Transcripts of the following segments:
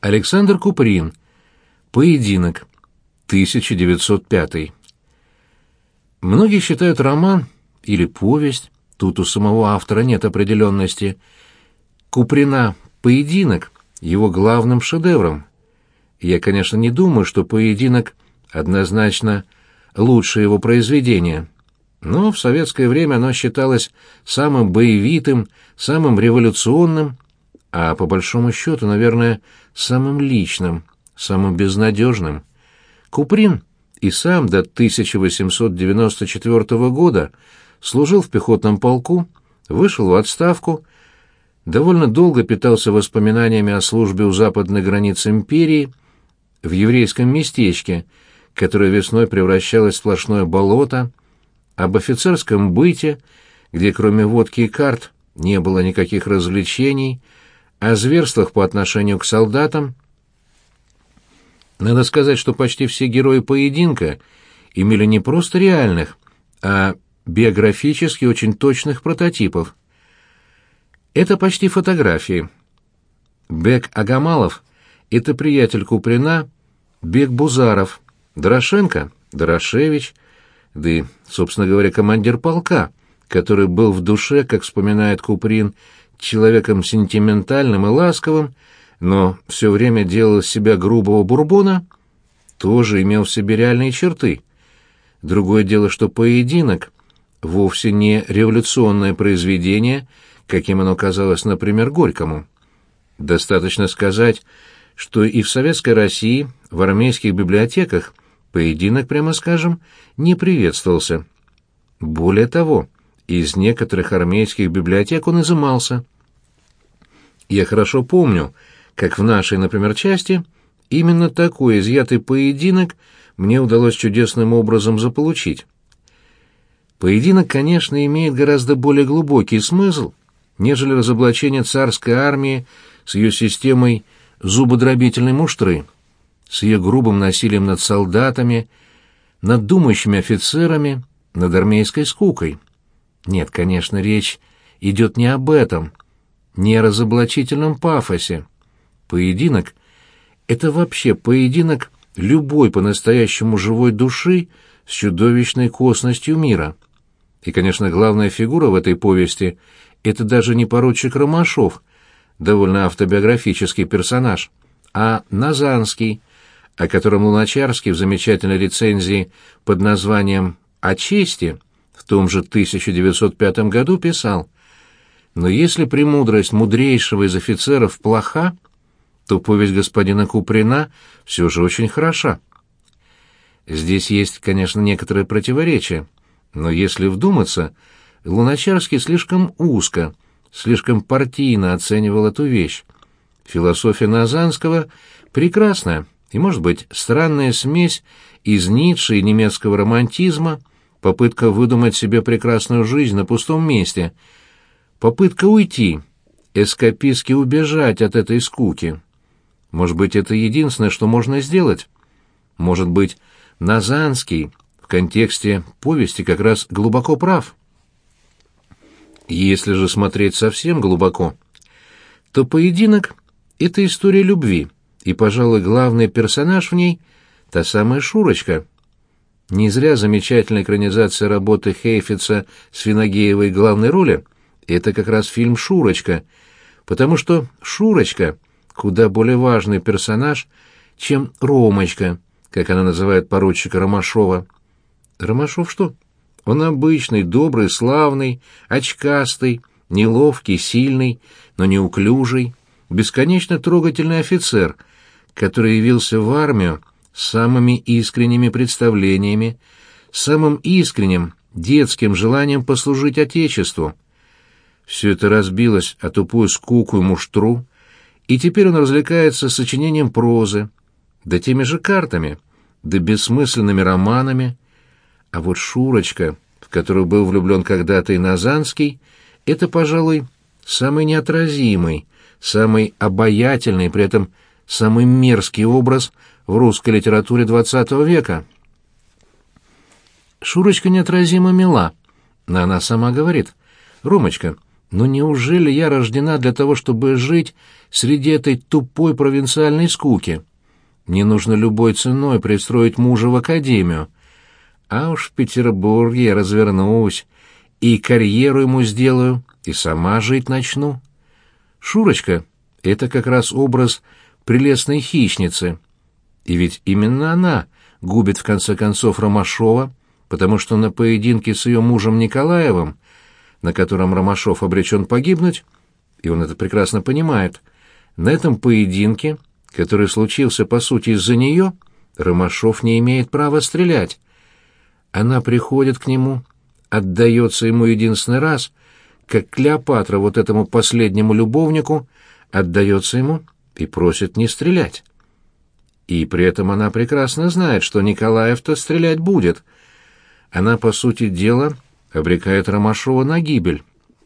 Александр Куприн. Поединок. 1905. Многие считают роман или повесть, тут у самого автора нет определенности, Куприна «Поединок» его главным шедевром. Я, конечно, не думаю, что «Поединок» однозначно лучшее его произведение, но в советское время оно считалось самым боевитым, самым революционным, а по большому счету, наверное, самым личным, самым безнадежным. Куприн и сам до 1894 года служил в пехотном полку, вышел в отставку, довольно долго питался воспоминаниями о службе у западной границы империи, в еврейском местечке, которое весной превращалось в сплошное болото, об офицерском быте, где кроме водки и карт не было никаких развлечений, о зверствах по отношению к солдатам. Надо сказать, что почти все герои поединка имели не просто реальных, а биографически очень точных прототипов. Это почти фотографии. Бек Агамалов — это приятель Куприна, Бек Бузаров, Дорошенко — Дорошевич, да и, собственно говоря, командир полка, который был в душе, как вспоминает Куприн, человеком сентиментальным и ласковым, но все время делал из себя грубого бурбона, тоже имел в себе реальные черты. Другое дело, что «Поединок» вовсе не революционное произведение, каким оно казалось, например, Горькому. Достаточно сказать, что и в Советской России, в армейских библиотеках, «Поединок», прямо скажем, не приветствовался. Более того, из некоторых армейских библиотек он изымался. Я хорошо помню, как в нашей, например, части именно такой изъятый «Поединок» мне удалось чудесным образом заполучить. «Поединок», конечно, имеет гораздо более глубокий смысл, нежели разоблачение царской армии с ее системой зубодробительной муштры, с ее грубым насилием над солдатами, над думающими офицерами, над армейской скукой. Нет, конечно, речь идет не об этом, не о разоблачительном пафосе. «Поединок» — это вообще поединок любой по-настоящему живой души с чудовищной косностью мира. И, конечно, главная фигура в этой повести — это даже не поручик Ромашов, довольно автобиографический персонаж, а Назанский, о котором Луначарский в замечательной рецензии под названием «О чести» в том же 1905 году писал: «Но если премудрость мудрейшего из офицеров плоха, то повесть господина Куприна все же очень хороша». Здесь есть, конечно, некоторые противоречия, но если вдуматься, Луначарский слишком узко, слишком партийно оценивал эту вещь. Философия Назанского прекрасная и, может быть, странная смесь из Ницше и немецкого романтизма, попытка выдумать себе прекрасную жизнь на пустом месте, попытка уйти, эскапистски убежать от этой скуки. Может быть, это единственное, что можно сделать. Может быть, Назанский в контексте повести как раз глубоко прав. Если же смотреть совсем глубоко, то «Поединок» — это история любви, и, пожалуй, главный персонаж в ней — та самая Шурочка. Не зря замечательная экранизация работы Хейфетца с Финогеевой в главной роли — это как раз фильм «Шурочка», потому что Шурочка куда более важный персонаж, чем Ромочка, как она называет поручика Ромашова. Ромашов что? Он обычный, добрый, славный, очкастый, неловкий, сильный, но неуклюжий, бесконечно трогательный офицер, который явился в армию с самыми искренними представлениями, с самым искренним детским желанием послужить Отечеству. Все это разбилось о тупую скуку и муштру, и теперь он развлекается сочинением прозы, да теми же картами, да бессмысленными романами. А вот Шурочка, в которую был влюблен когда-то и Назанский, это, пожалуй, самый неотразимый, самый обаятельный, при этом самый мерзкий образ в русской литературе XX века. Шурочка неотразимо мила, но она сама говорит: «Ромочка, Но неужели я рождена для того, чтобы жить среди этой тупой провинциальной скуки? Мне нужно любой ценой пристроить мужа в академию. А уж в Петербурге я развернусь, и карьеру ему сделаю, и сама жить начну. Шурочка — это как раз образ прелестной хищницы. И ведь именно она губит в конце концов Ромашова, потому что на поединке с ее мужем Николаевым, на котором Ромашов обречен погибнуть, и он это прекрасно понимает, на этом поединке, который случился по сути из-за нее, Ромашов не имеет права стрелять. Она приходит к нему, отдается ему единственный раз, как Клеопатра вот этому последнему любовнику отдается ему и просит не стрелять. И при этом она прекрасно знает, что Николаев-то стрелять будет. Она, по сути дела, обрекает Ромашова на гибель.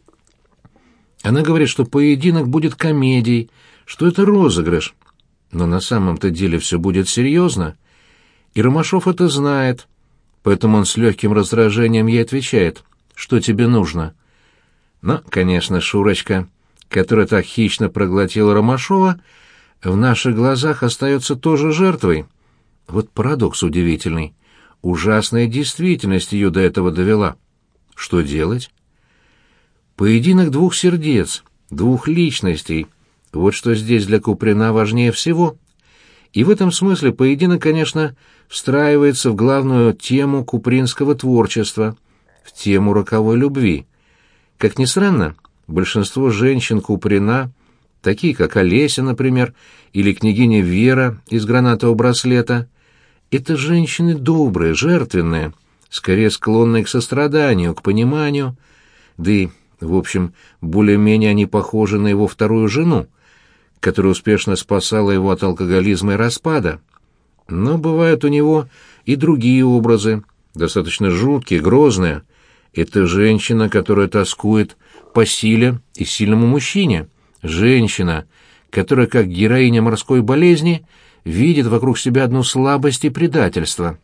Она говорит, что поединок будет комедией, что это розыгрыш. Но на самом-то деле все будет серьезно. И Ромашов это знает, поэтому он с легким раздражением ей отвечает: «Что тебе нужно?» Но, конечно, Шурочка, которая так хищно проглотила Ромашова, в наших глазах остается тоже жертвой. Вот парадокс удивительный. Ужасная действительность ее до этого довела. Что делать? Поединок двух сердец, двух личностей. Вот что здесь для Куприна важнее всего. И в этом смысле поединок, конечно, встраивается в главную тему купринского творчества, в тему роковой любви. Как ни странно, большинство женщин Куприна, такие как Олеся, например, или княгиня Вера из «Гранатового браслета», это женщины добрые, жертвенные, скорее склонные к состраданию, к пониманию, да и, в общем, более-менее они похожи на его вторую жену, которая успешно спасала его от алкоголизма и распада. Но бывают у него и другие образы, достаточно жуткие, грозные. Это женщина, которая тоскует по силе и сильному мужчине. Женщина, которая, как героиня морской болезни, видит вокруг себя одну слабость и предательство.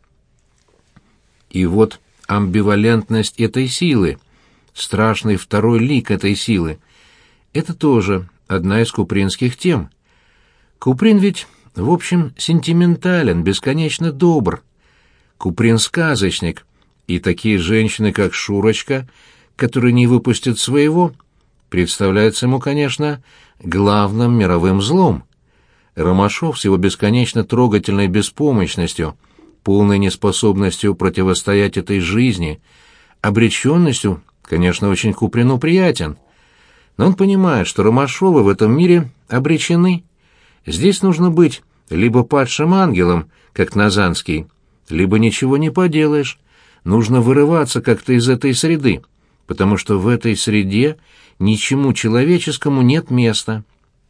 И вот амбивалентность этой силы, страшный второй лик этой силы, это тоже одна из купринских тем. Куприн ведь, в общем, сентиментален, бесконечно добр. Куприн — сказочник, и такие женщины, как Шурочка, которые не выпустят своего, представляются ему, конечно, главным мировым злом. Ромашов с его бесконечно трогательной беспомощностью, полной неспособностью противостоять этой жизни, обреченностью, конечно, очень Куприну приятен. Но он понимает, что Ромашовы в этом мире обречены. Здесь нужно быть либо падшим ангелом, как Назанский, либо ничего не поделаешь. Нужно вырываться как-то из этой среды, потому что в этой среде ничему человеческому нет места.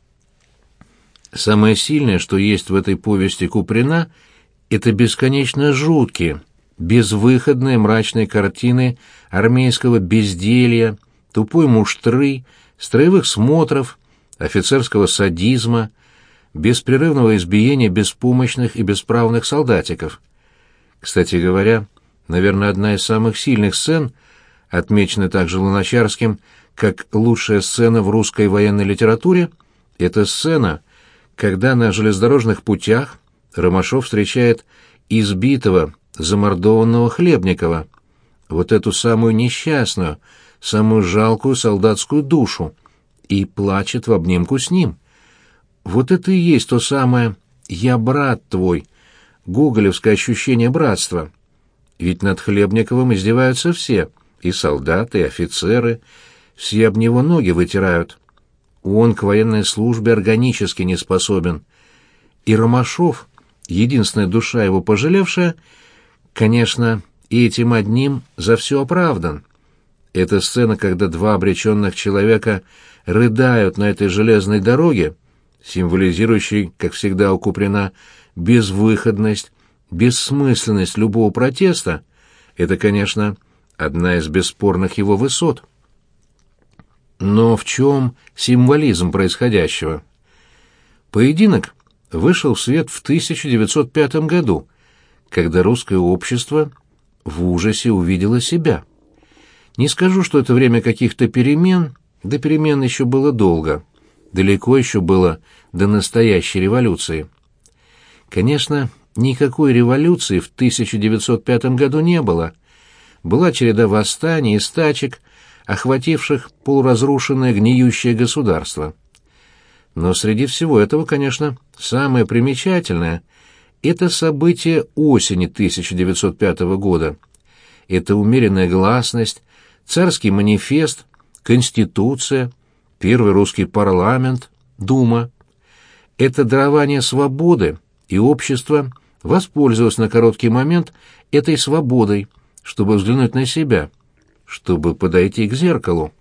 Самое сильное, что есть в этой повести Куприна, это бесконечно жуткие, безвыходные мрачные картины армейского безделья, тупой муштры, строевых смотров, офицерского садизма, беспрерывного избиения беспомощных и бесправных солдатиков. Кстати говоря, наверное, одна из самых сильных сцен, отмеченная также Луначарским как лучшая сцена в русской военной литературе, это сцена, когда на железнодорожных путях Ромашов встречает избитого, замордованного Хлебникова, вот эту самую несчастную, самую жалкую солдатскую душу, и плачет в обнимку с ним. Вот это и есть то самое «я брат твой», гоголевское ощущение братства. Ведь над Хлебниковым издеваются все, и солдаты, и офицеры, все об него ноги вытирают. Он к военной службе органически не способен. И Ромашов, единственная душа его пожалевшая, конечно, и этим одним за все оправдан. Эта сцена, когда два обреченных человека рыдают на этой железной дороге, символизирующей, как всегда у Куприна, безвыходность, бессмысленность любого протеста, это, конечно, одна из бесспорных его высот. Но в чем символизм происходящего? Поединок вышел в свет в 1905 году, когда русское общество в ужасе увидело себя. Не скажу, что это время каких-то перемен, до перемен еще было долго. Далеко еще было до настоящей революции. Конечно, никакой революции в 1905 году не было. Была череда восстаний и стачек, охвативших полуразрушенное гниющее государство. Но среди всего этого, конечно, самое примечательное — это событие осени 1905 года. Это умеренная гласность, царский манифест, Конституция, первый русский парламент, Дума. Это дарование свободы, и общество воспользовалось на короткий момент этой свободой, чтобы взглянуть на себя, чтобы подойти к зеркалу.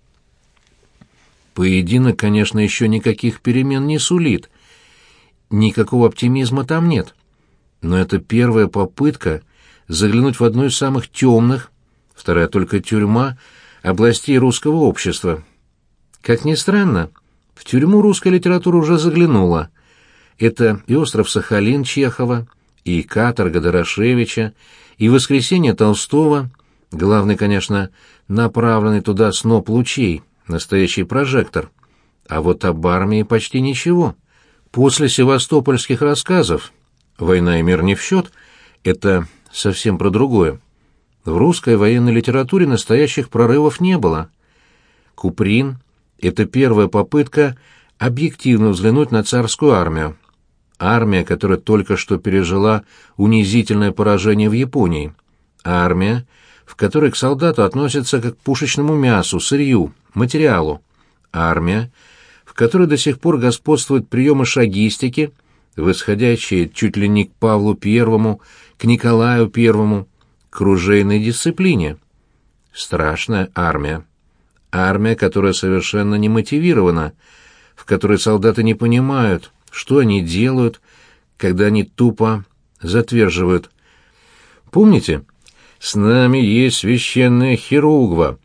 Поединок, конечно, еще никаких перемен не сулит, никакого оптимизма там нет. Но это первая попытка заглянуть в одну из самых темных, вторая только тюрьма, областей русского общества. Как ни странно, в тюрьму русская литература уже заглянула. Это и «Остров Сахалин» Чехова, и «Каторга» Дорошевича, и «Воскресенье» Толстого, главный, конечно, направленный туда сноп лучей, настоящий прожектор. А вот об армии почти ничего. После севастопольских рассказов «Война и мир не в счет» — это совсем про другое. В русской военной литературе настоящих прорывов не было. Куприн — это первая попытка объективно взглянуть на царскую армию. Армия, которая только что пережила унизительное поражение в Японии. Армия, в которой к солдату относятся как к пушечному мясу, сырью, материалу. Армия, в которой до сих пор господствуют приемы шагистики, восходящие чуть ли не к Павлу I, к Николаю I, к оружейной дисциплине. Страшная армия. Армия, которая совершенно не мотивирована, в которой солдаты не понимают, что они делают, когда они тупо затверживают. Помните? С нами есть священная Хиругва,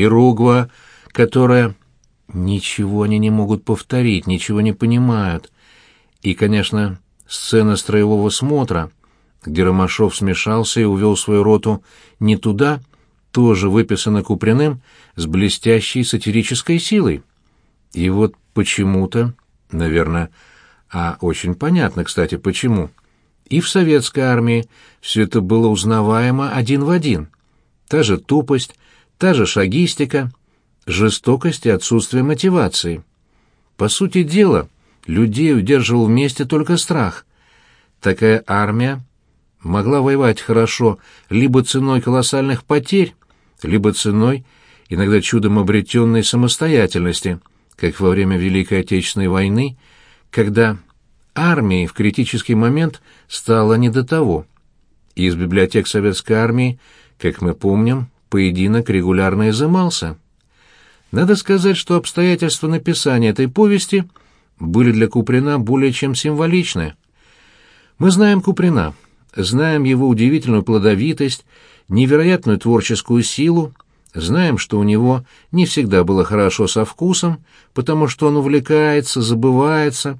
которая... Ничего они не могут повторить, ничего не понимают. И, конечно, сцена строевого смотра, где Ромашов смешался и увел свою роту не туда, тоже выписана Куприным с блестящей сатирической силой. И вот почему-то, наверное, а очень понятно, кстати, почему, и в советской армии все это было узнаваемо один в один. Та же тупость, та же шагистика, жестокость и отсутствие мотивации. По сути дела, людей удерживал вместе только страх. Такая армия могла воевать хорошо либо ценой колоссальных потерь, либо ценой, иногда чудом обретенной самостоятельности, как во время Великой Отечественной войны, когда армии в критический момент стало не до того. Из библиотек советской армии, как мы помним, поединок регулярно изымался. Надо сказать, что обстоятельства написания этой повести были для Куприна более чем символичны. Мы знаем Куприна, знаем его удивительную плодовитость, невероятную творческую силу, знаем, что у него не всегда было хорошо со вкусом, потому что он увлекается, забывается.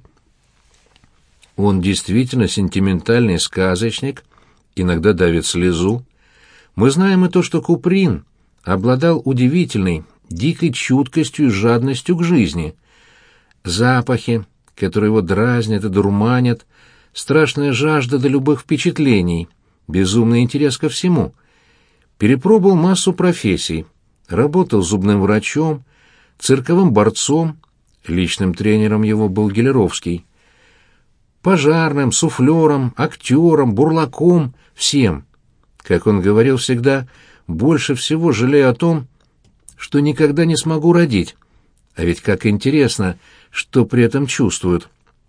Он действительно сентиментальный сказочник, иногда давит слезу. Мы знаем и то, что Куприн обладал удивительной, дикой чуткостью и жадностью к жизни. Запахи, которые его дразнят и дурманят, страшная жажда до любых впечатлений, безумный интерес ко всему. Перепробовал массу профессий, работал зубным врачом, цирковым борцом, личным тренером его был Гелеровский, пожарным, суфлером, актером, бурлаком, всем. Как он говорил всегда, больше всего жалею о том, что никогда не смогу родить. А ведь как интересно, что при этом чувствуют.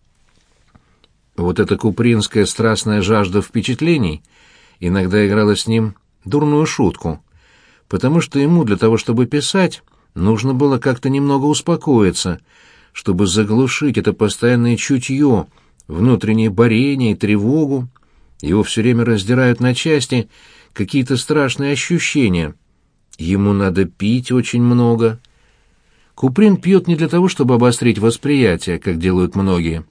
Вот эта купринская страстная жажда впечатлений иногда играла с ним дурную шутку, потому что ему для того, чтобы писать, нужно было как-то немного успокоиться, чтобы заглушить это постоянное чутье, внутреннее борение и тревогу. Его все время раздирают на части какие-то страшные ощущения. Ему надо пить очень много. Куприн пьет не для того, чтобы обострить восприятие, как делают многие,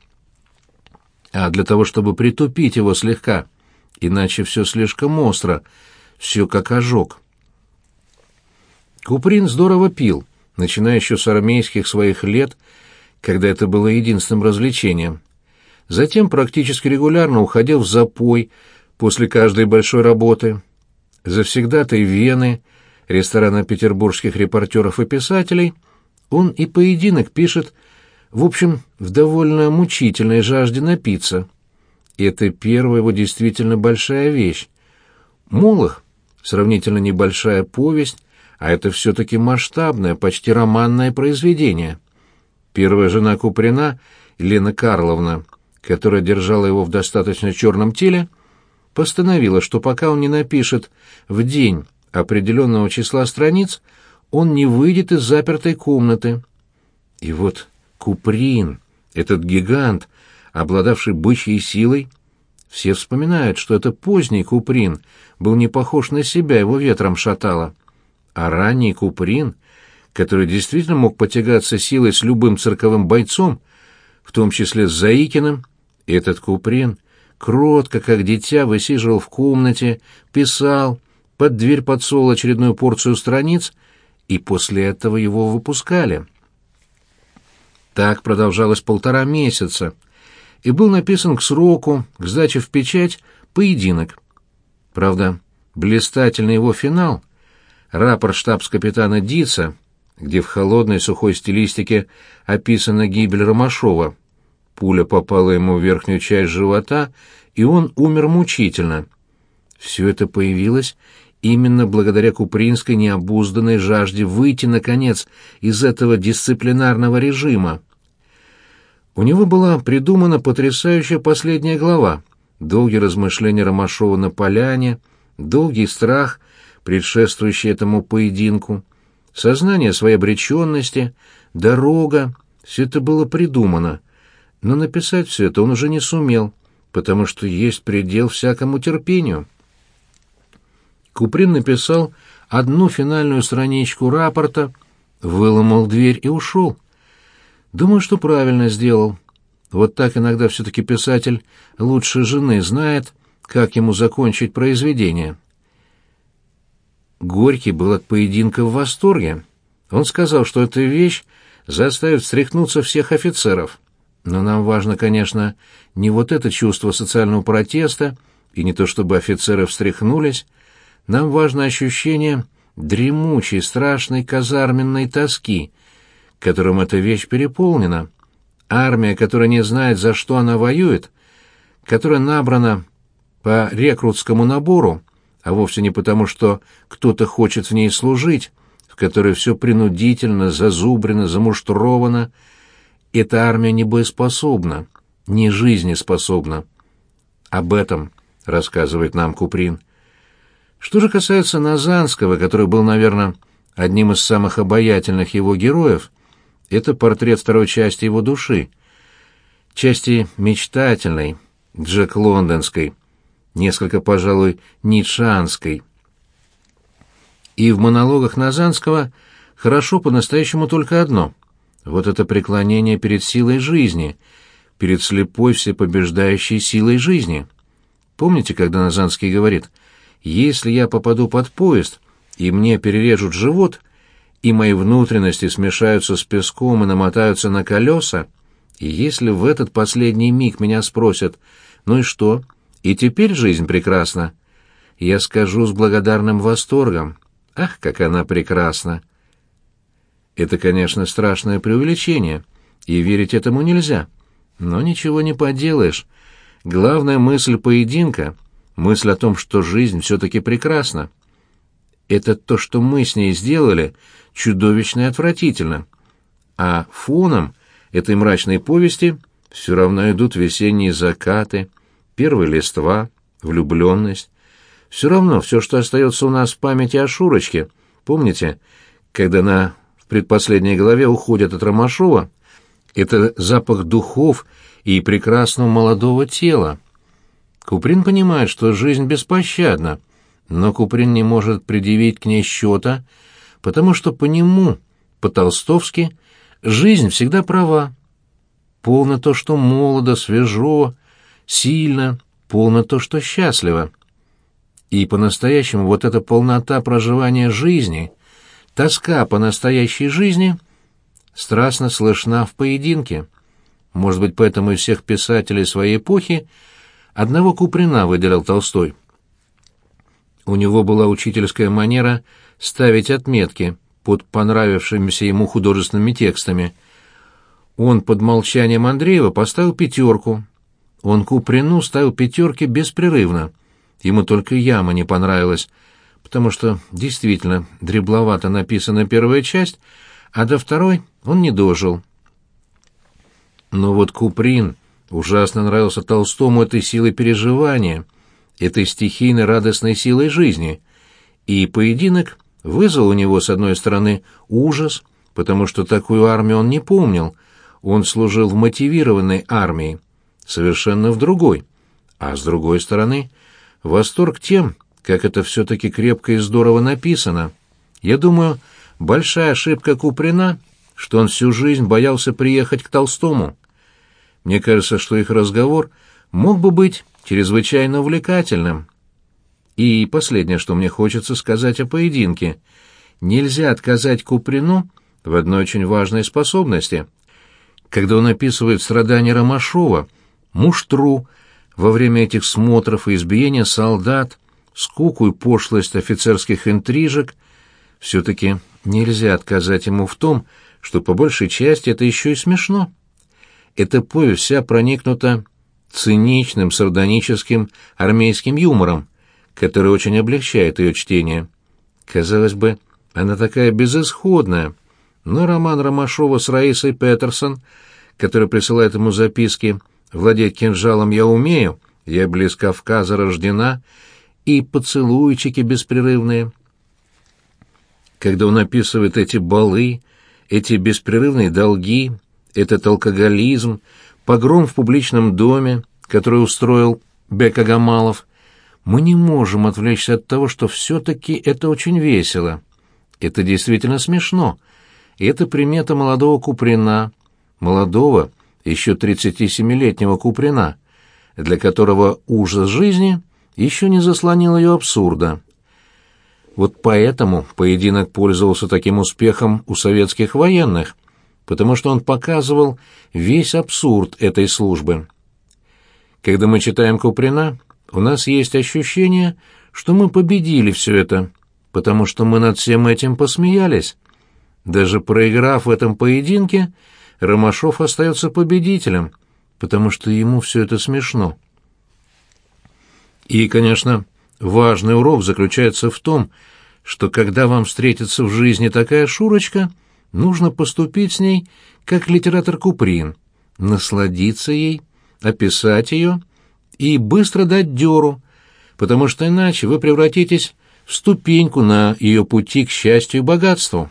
а для того, чтобы притупить его слегка, иначе все слишком остро, все как ожог. Куприн здорово пил, начиная еще с армейских своих лет, когда это было единственным развлечением. Затем практически регулярно уходил в запой после каждой большой работы. Завсегдатай Вены, ресторана петербургских репортеров и писателей, он и поединок пишет, в общем, в довольно мучительной жажде напиться. Это первая его действительно большая вещь. «Молох» — сравнительно небольшая повесть, а это все-таки масштабное, почти романное произведение. Первая жена Куприна, Лена Карловна, которая держала его в достаточно черном теле, постановила, что пока он не напишет в день определенного числа страниц, он не выйдет из запертой комнаты. И вот Куприн, этот гигант, обладавший бычьей силой, все вспоминают, что это поздний Куприн, был не похож на себя, его ветром шатало. А ранний Куприн, который действительно мог потягаться силой с любым цирковым бойцом, в том числе с Заикиным, этот Куприн кротко, как дитя, высиживал в комнате, писал, под дверь подсовывал очередную порцию страниц, и после этого его выпускали. Так продолжалось 1,5 месяца, и был написан к сроку, к сдаче в печать, поединок. Правда, блистательный его финал, рапорт штабс-капитана Дица, где в холодной сухой стилистике описана гибель Ромашова. Пуля попала ему в верхнюю часть живота, и он умер мучительно. Все это появилось именно благодаря купринской необузданной жажде выйти, наконец, из этого дисциплинарного режима. У него была придумана потрясающая последняя глава, долгие размышления Ромашова на поляне, долгий страх, предшествующий этому поединку, сознание своей обреченности, дорога — все это было придумано. Но написать все это он уже не сумел, потому что есть предел всякому терпению. Куприн написал одну финальную страничку рапорта, выломал дверь и ушел. Думаю, что правильно сделал. Вот так иногда все-таки писатель лучше жены знает, как ему закончить произведение. Горький был от поединка в восторге. Он сказал, что эта вещь заставит встряхнуться всех офицеров. Но нам важно, конечно, не вот это чувство социального протеста, и не то чтобы офицеры встряхнулись, нам важно ощущение дремучей, страшной казарменной тоски, которым эта вещь переполнена. Армия, которая не знает, за что она воюет, которая набрана по рекрутскому набору, а вовсе не потому, что кто-то хочет в ней служить, в которой все принудительно, зазубрено, замуштровано, эта армия не боеспособна, не жизнеспособна. Об этом рассказывает нам Куприн. Что же касается Назанского, который был, наверное, одним из самых обаятельных его героев, это портрет второй части его души, части мечтательной, Джек Лондонской, несколько, пожалуй, ницшеанской. И в монологах Назанского хорошо по-настоящему только одно — вот это преклонение перед силой жизни, перед слепой всепобеждающей силой жизни. Помните, когда Назанский говорит: «Если я попаду под поезд, и мне перережут живот, и мои внутренности смешаются с песком и намотаются на колеса, и если в этот последний миг меня спросят: ну и что, и теперь жизнь прекрасна?» Я скажу с благодарным восторгом: «Ах, как она прекрасна!» Это, конечно, страшное преувеличение, и верить этому нельзя. Но ничего не поделаешь. Главная мысль поединка — мысль о том, что жизнь все-таки прекрасна. Это то, что мы с ней сделали, чудовищно и отвратительно. А фоном этой мрачной повести все равно идут весенние закаты, первые листва, влюбленность. Все равно все, что остается у нас в памяти о Шурочке. Помните, когда на предпоследней главе уходят от Ромашова, это запах духов и прекрасного молодого тела. Куприн понимает, что жизнь беспощадна, но Куприн не может предъявить к ней счета, потому что по нему, по-толстовски, жизнь всегда права. Полно то, что молодо, свежо, сильно, полно то, что счастливо. И по-настоящему вот эта полнота проживания жизни — тоска по настоящей жизни страстно слышна в поединке. Может быть, поэтому из всех писателей своей эпохи одного Куприна выделял Толстой. У него была учительская манера ставить отметки под понравившимися ему художественными текстами. Он под «Молчанием» Андреева поставил 5. Он Куприну ставил 5 беспрерывно. Ему только «Яма» не понравилась, потому что действительно дребловато написана первая часть, а до второй он не дожил. Но вот Куприн ужасно нравился Толстому этой силой переживания, этой стихийной радостной силой жизни, и поединок вызвал у него, с одной стороны, ужас, потому что такую армию он не помнил, он служил в мотивированной армии, совершенно в другой, а с другой стороны, восторг тем, как это все-таки крепко и здорово написано. Я думаю, большая ошибка Куприна, что он всю жизнь боялся приехать к Толстому. Мне кажется, что их разговор мог бы быть чрезвычайно увлекательным. И последнее, что мне хочется сказать о поединке. Нельзя отказать Куприну в одной очень важной способности. Когда он описывает страдания Ромашова, муштру во время этих смотров и избиения солдат, скуку и пошлость офицерских интрижек, все-таки нельзя отказать ему в том, что по большей части это еще и смешно. Эта повесть вся проникнута циничным, сардоническим армейским юмором, который очень облегчает ее чтение. Казалось бы, она такая безысходная, но роман Ромашова с Раисой Петерсон, который присылает ему записки «Владеть кинжалом я умею», «Я близ Кавказа рождена» и «Поцелуйчики беспрерывные». Когда он описывает эти балы, эти беспрерывные долги, этот алкоголизм, погром в публичном доме, который устроил Бек-Агамалов, мы не можем отвлечься от того, что все-таки это очень весело. Это действительно смешно. И это примета молодого Куприна, молодого, еще 37-летнего Куприна, для которого ужас жизни еще не заслонил ее абсурда. Вот поэтому поединок пользовался таким успехом у советских военных, потому что он показывал весь абсурд этой службы. Когда мы читаем Куприна, у нас есть ощущение, что мы победили все это, потому что мы над всем этим посмеялись. Даже проиграв в этом поединке, Ромашов остается победителем, потому что ему все это смешно. И, конечно, важный урок заключается в том, что когда вам встретится в жизни такая Шурочка, нужно поступить с ней, как литератор Куприн, насладиться ей, описать ее и быстро дать дёру, потому что иначе вы превратитесь в ступеньку на ее пути к счастью и богатству.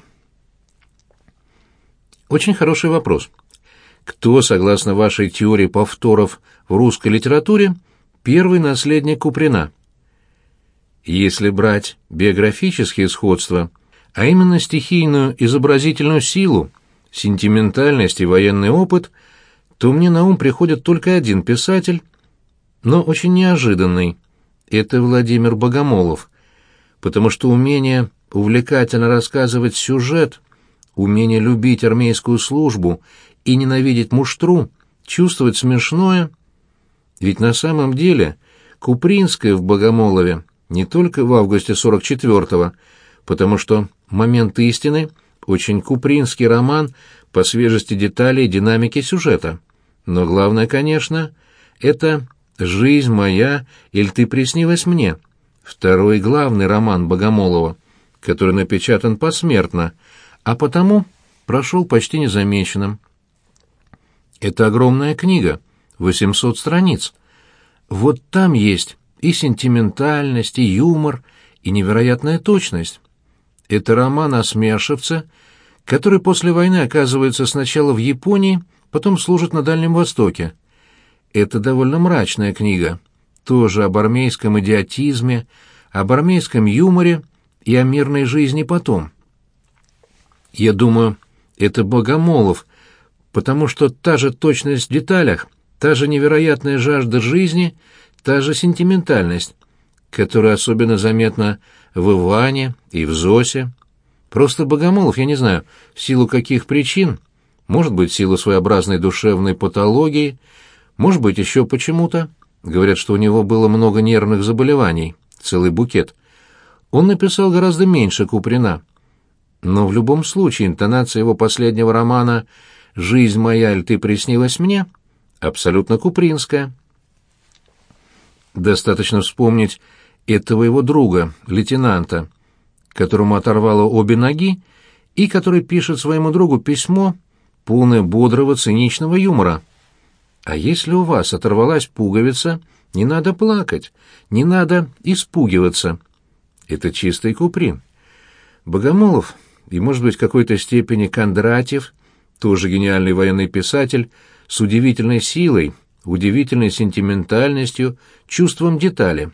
Очень хороший вопрос. Кто, согласно вашей теории повторов в русской литературе, первый наследник Куприна? Если брать биографические сходства, а именно стихийную изобразительную силу, сентиментальность и военный опыт, то мне на ум приходит только один писатель, но очень неожиданный. Это Владимир Богомолов, потому что умение увлекательно рассказывать сюжет, умение любить армейскую службу и ненавидеть муштру, чувствовать смешное. Ведь на самом деле Купринское в Богомолове не только в августе 44-го, потому что «Момент истины» — очень купринский роман по свежести деталей и динамике сюжета. Но главное, конечно, это «Жизнь моя» или «Ты приснилась мне», второй главный роман Богомолова, который напечатан посмертно, а потому прошел почти незамеченным. Это огромная книга, 800 страниц. Вот там есть и сентиментальность, и юмор, и невероятная точность. Это роман о смершевце, который после войны оказывается сначала в Японии, потом служит на Дальнем Востоке. Это довольно мрачная книга, тоже об армейском идиотизме, об армейском юморе и о мирной жизни потом. Я думаю, это Богомолов, потому что та же точность в деталях, та же невероятная жажда жизни, та же сентиментальность, которая особенно заметна в Иване и в Зосе. Просто Богомолов, я не знаю, в силу каких причин, может быть, в силу своеобразной душевной патологии, может быть, еще почему-то, говорят, что у него было много нервных заболеваний, целый букет. Он написал гораздо меньше Куприна. Но в любом случае интонация его последнего романа «Жизнь моя, аль ты приснилась мне» абсолютно купринская. Достаточно вспомнить этого его друга, лейтенанта, которому оторвало обе ноги, и который пишет своему другу письмо, полное бодрого циничного юмора. А если у вас оторвалась пуговица, не надо плакать, не надо испугиваться. Это чистый Куприн. Богомолов и, может быть, в какой-то степени Кондратьев, тоже гениальный военный писатель, с удивительной силой, удивительной сентиментальностью, чувством детали.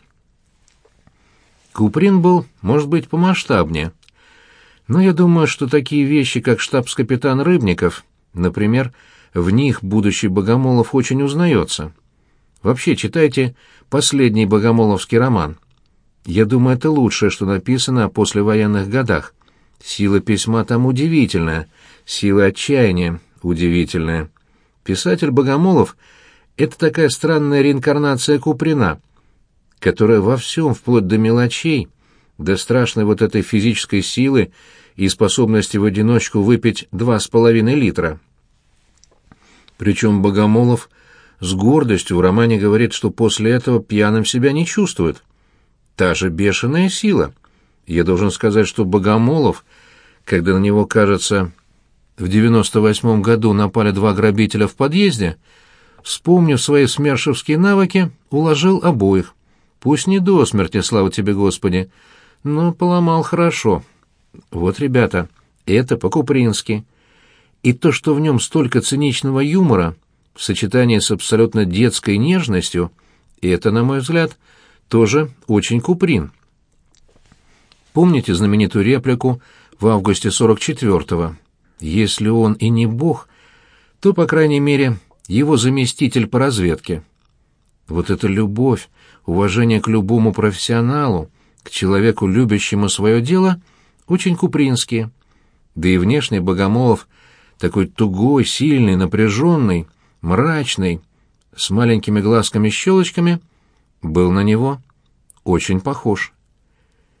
Куприн был, может быть, помасштабнее. Но я думаю, что такие вещи, как штабс-капитан Рыбников, например, в них будущий Богомолов очень узнается. Вообще, читайте последний богомоловский роман. Я думаю, это лучшее, что написано о послевоенных годах. Сила письма там удивительная, сила отчаяния удивительная. Писатель Богомолов — это такая странная реинкарнация Куприна, которая во всем, вплоть до мелочей, до страшной вот этой физической силы и способности в одиночку выпить 2,5 литра. Причем Богомолов с гордостью в романе говорит, что после этого пьяным себя не чувствует. Та же бешеная сила. Я должен сказать, что Богомолов, когда на него, кажется, в 98 году напали 2 грабителя в подъезде, вспомнив свои смершевские навыки, уложил обоих. Пусть не до смерти, слава тебе, Господи, но поломал хорошо. Вот, ребята, это по-купрински. И то, что в нем столько циничного юмора, в сочетании с абсолютно детской нежностью, это, на мой взгляд, тоже очень Куприн. Помните знаменитую реплику в августе 44-го? Если он и не бог, то, по крайней мере, его заместитель по разведке. Вот эта любовь, уважение к любому профессионалу, к человеку, любящему свое дело, очень купринские. Да и внешне Богомолов такой тугой, сильный, напряженный, мрачный, с маленькими глазками-щелочками, был на него очень похож.